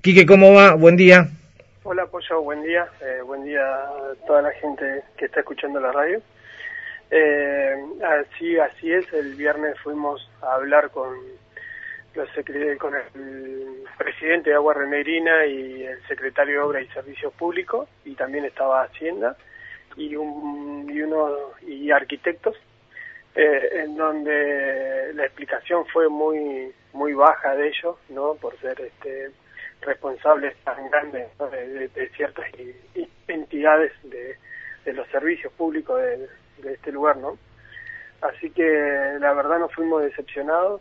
Quique, ¿cómo va? Buen día. Hola, Pollo, buen día. Buen día a toda la gente que está escuchando la radio. Así es. El viernes fuimos a hablar con el presidente de Agua Renegrina y el secretario de Obras y Servicios Públicos, y también estaba Hacienda y arquitectos, en donde la explicación fue muy baja de ellos, ¿no? Por ser responsables tan grandes, ¿no? de ciertas entidades de los servicios públicos de este lugar, ¿no? Así que la verdad nos fuimos decepcionados.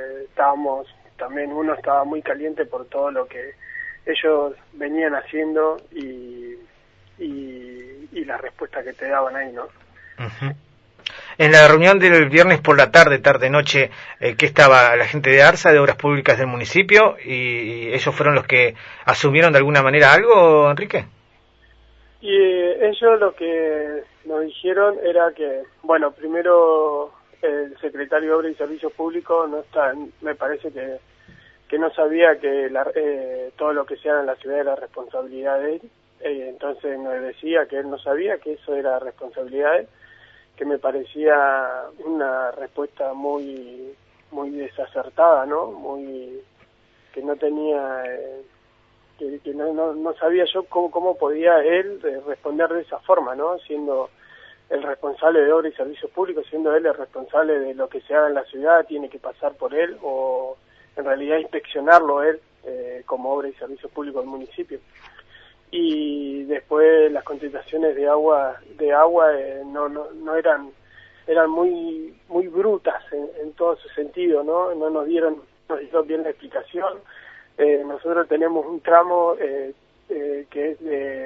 Uno estaba muy caliente por todo lo que ellos venían haciendo y la respuesta que te daban ahí, ¿no? Uh-huh. En la reunión del viernes por la tarde-noche, ¿qué estaba? ¿La gente de ARSA, de Obras Públicas del municipio? ¿Y ellos fueron los que asumieron de alguna manera algo, Enrique? Y ellos lo que nos dijeron era que, bueno, primero el secretario de Obras y Servicios Públicos me parece que no sabía que todo lo que se haga en la ciudad era responsabilidad de él. Entonces nos decía que él no sabía que eso era responsabilidad de él, que me parecía una respuesta muy desacertada, ¿no? Que no tenía, que no sabía yo cómo podía él responder de esa forma, ¿no? Siendo el responsable de Obras y Servicios Públicos, siendo él el responsable de lo que se haga en la ciudad, tiene que pasar por él, o en realidad inspeccionarlo él, como Obras y Servicios Públicos del municipio. Y después las contestaciones de agua no eran muy brutas en todo su sentido, ¿no? No nos dieron bien la explicación. Nosotros tenemos un tramo que es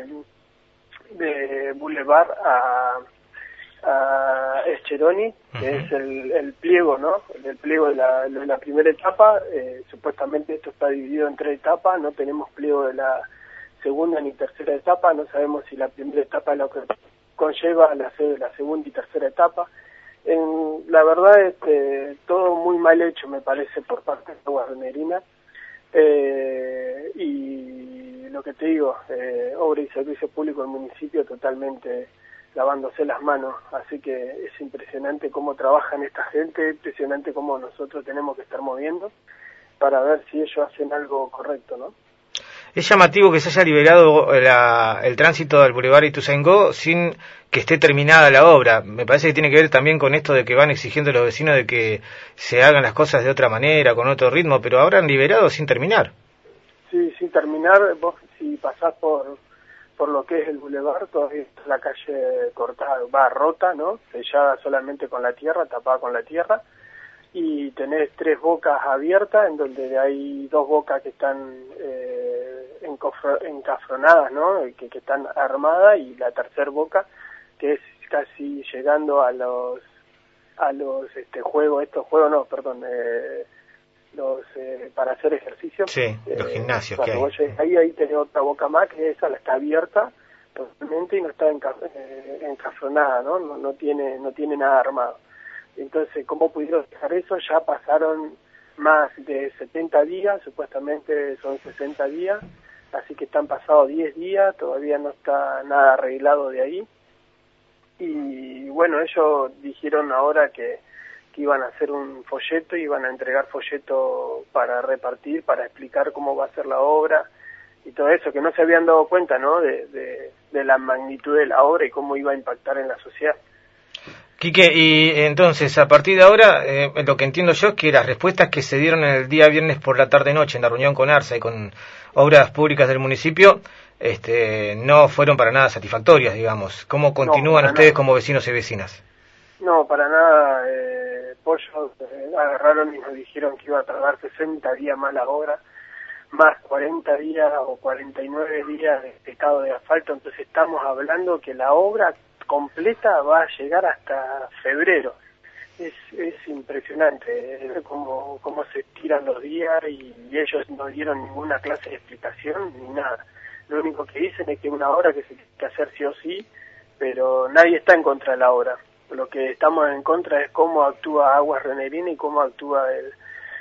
de Boulevard a Escheroni, que es el pliego, ¿no? El pliego de la primera etapa. Supuestamente esto está dividido en 3 etapas, no tenemos pliego de la segunda ni tercera etapa, no sabemos si la primera etapa es lo que conlleva la segunda y tercera etapa. La verdad, todo muy mal hecho, me parece, por parte de Agua Renegrina. Y lo que te digo, Obras y Servicios Públicos del municipio totalmente lavándose las manos, así que es impresionante cómo trabajan esta gente, impresionante cómo nosotros tenemos que estar moviendo para ver si ellos hacen algo correcto, ¿no? Es llamativo que se haya liberado el tránsito del Boulevard Ituzaingó sin que esté terminada la obra. Me parece que tiene que ver también con esto de que van exigiendo a los vecinos de que se hagan las cosas de otra manera, con otro ritmo, pero habrán liberado sin terminar. Sí, sin terminar. Vos, si pasás por lo que es el Boulevard, todavía está la calle cortada, rota, ¿no? Sellada solamente con la tierra, tapada con la tierra, y tenés 3 bocas abiertas, en donde hay 2 bocas que están encafronadas, ¿no? Que están armadas, y la tercera boca que es casi llegando a los para hacer ejercicio. Sí, los gimnasios cuando vos llegues ahí tenés otra boca más, que esa la está abierta totalmente y no está encafronada, ¿no? No tiene nada armado. Entonces, ¿cómo pudieron dejar eso? Ya pasaron más de 70 días, supuestamente son 60 días, así que están pasados 10 días, todavía no está nada arreglado de ahí. Y bueno, ellos dijeron ahora que iban a hacer un folleto, iban a entregar folleto para repartir, para explicar cómo va a ser la obra y todo eso, que no se habían dado cuenta, ¿no? De la magnitud de la obra y cómo iba a impactar en la sociedad. Quique, y entonces, a partir de ahora, lo que entiendo yo es que las respuestas que se dieron el día viernes por la tarde-noche en la reunión con ARSA y con Obras Públicas del municipio, no fueron para nada satisfactorias, digamos. ¿Cómo continúan ustedes como vecinos y vecinas? No, para nada. Pollo, agarraron y nos dijeron que iba a tardar 60 días más la obra, más 40 días o 49 días de estado de asfalto. Entonces estamos hablando que la obra completa va a llegar hasta febrero. Es impresionante cómo se tiran los días, y ellos no dieron ninguna clase de explicación ni nada. Lo único que dicen es que una obra que se tiene que hacer sí o sí, pero nadie está en contra de la obra. Lo que estamos en contra es cómo actúa Aguas Renegrina y cómo actúa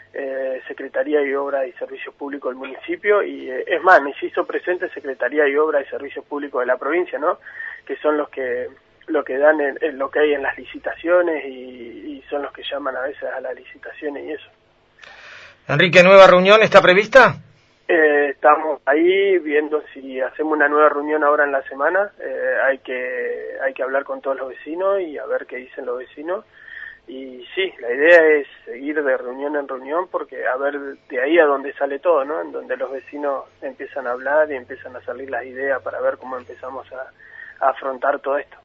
Secretaría y Obras y Servicios Públicos del municipio, y es más, me hizo presente Secretaría y Obras y Servicios Públicos de la provincia, ¿no? Que son los que dan lo que hay en las licitaciones y son los que llaman a veces a las licitaciones y eso. Enrique, ¿nueva reunión está prevista? Estamos ahí viendo si hacemos una nueva reunión ahora en la semana. Hay que hablar con todos los vecinos y a ver qué dicen los vecinos. Y sí, la idea es seguir de reunión en reunión, porque a ver de ahí a donde sale todo, ¿no? En donde los vecinos empiezan a hablar y empiezan a salir las ideas para ver cómo empezamos a afrontar todo esto.